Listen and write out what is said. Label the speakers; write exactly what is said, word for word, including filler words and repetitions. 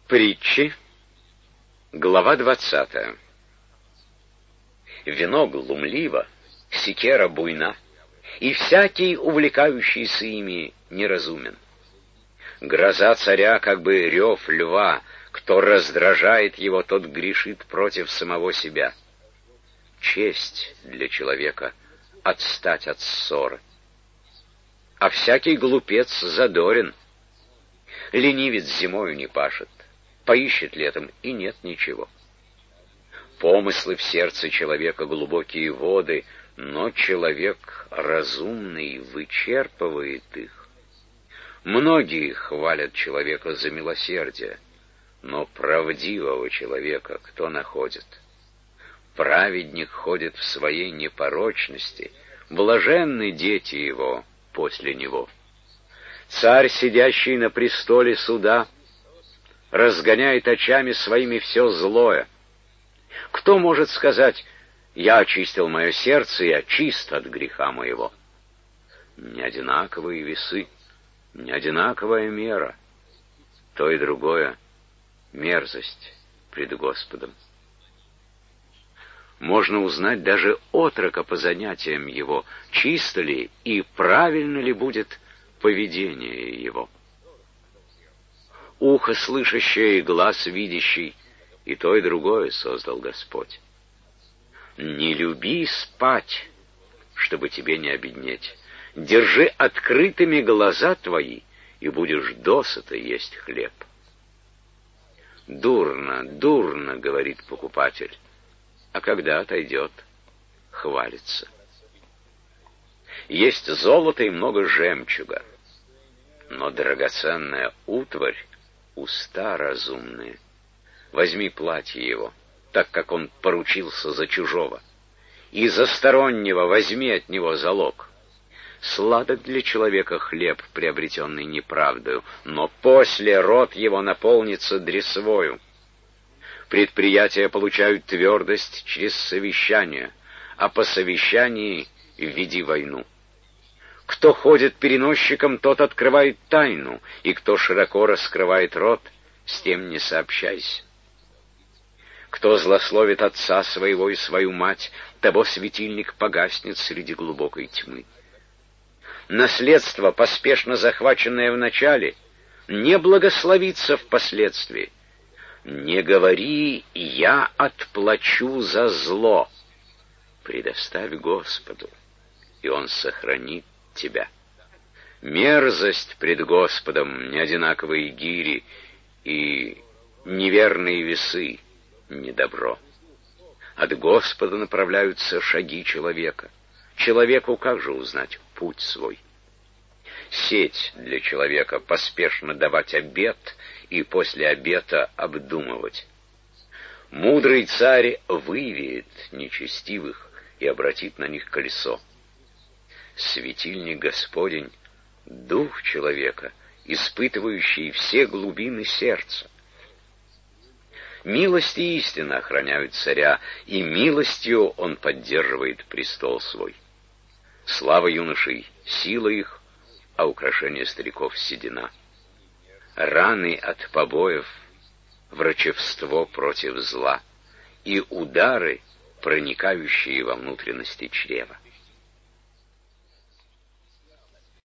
Speaker 1: Притчи, глава двадцатая. Вино глумливо, секера буйна, и всякий, увлекающийся ими, неразумен. Гроза царя, как бы рев льва, кто раздражает его, тот грешит против самого себя. Честь для человека — отстать от ссоры. А всякий глупец задорен. Ленивец зимою не пашет, поищет летом, и нет ничего. Помыслы в сердце человека — глубокие воды, но человек разумный вычерпывает их. Многие хвалят человека за милосердие, но правдивого человека кто находит? Праведник ходит в своей непорочности, блаженны дети его после него. Царь, сидящий на престоле суда, разгоняет очами своими все злое. Кто может сказать: «Я очистил мое сердце, я чист от греха моего»? Не одинаковые весы, не одинаковая мера. То и другое — мерзость пред Господом. Можно узнать даже отрока по занятиям его, чисто ли и правильно ли будет поведение его. Ухо слышащее и глаз видящий, и то и другое создал Господь. Не люби спать, чтобы тебе не обеднеть. Держи открытыми глаза твои, и будешь досыта есть хлеб. Дурно, дурно, говорит покупатель, а когда отойдет, хвалится. Есть золото и много жемчуга, но драгоценная утварь — уста разумные. Возьми платье его, так как он поручился за чужого, и за стороннего возьми от него залог. Сладок для человека хлеб, приобретенный неправдою, но после рот его наполнится дресвою. Предприятия получают твердость через совещание, а по совещании веди войну. Кто ходит переносчиком, тот открывает тайну, и кто широко раскрывает рот, с тем не сообщайся. Кто злословит отца своего и свою мать, того светильник погаснет среди глубокой тьмы. Наследство, поспешно захваченное вначале, не благословится впоследствии. Не говори: «Я отплачу за зло». Предоставь Господу, и Он сохранит тебя. Мерзость пред Господом — неодинаковые гири, и неверные весы — недобро. От Господа направляются шаги человека. Человеку как же узнать путь свой? Сеть для человека — поспешно давать обет и после обета обдумывать. Мудрый царь вывеет нечестивых и обратит на них колесо. Светильник Господень — дух человека, испытывающий все глубины сердца. Милость и истина охраняют царя, и милостью он поддерживает престол свой. Слава юношей — сила их, а украшение стариков — седина. Раны от побоев — врачевство против зла, и удары, проникающие во внутренности чрева.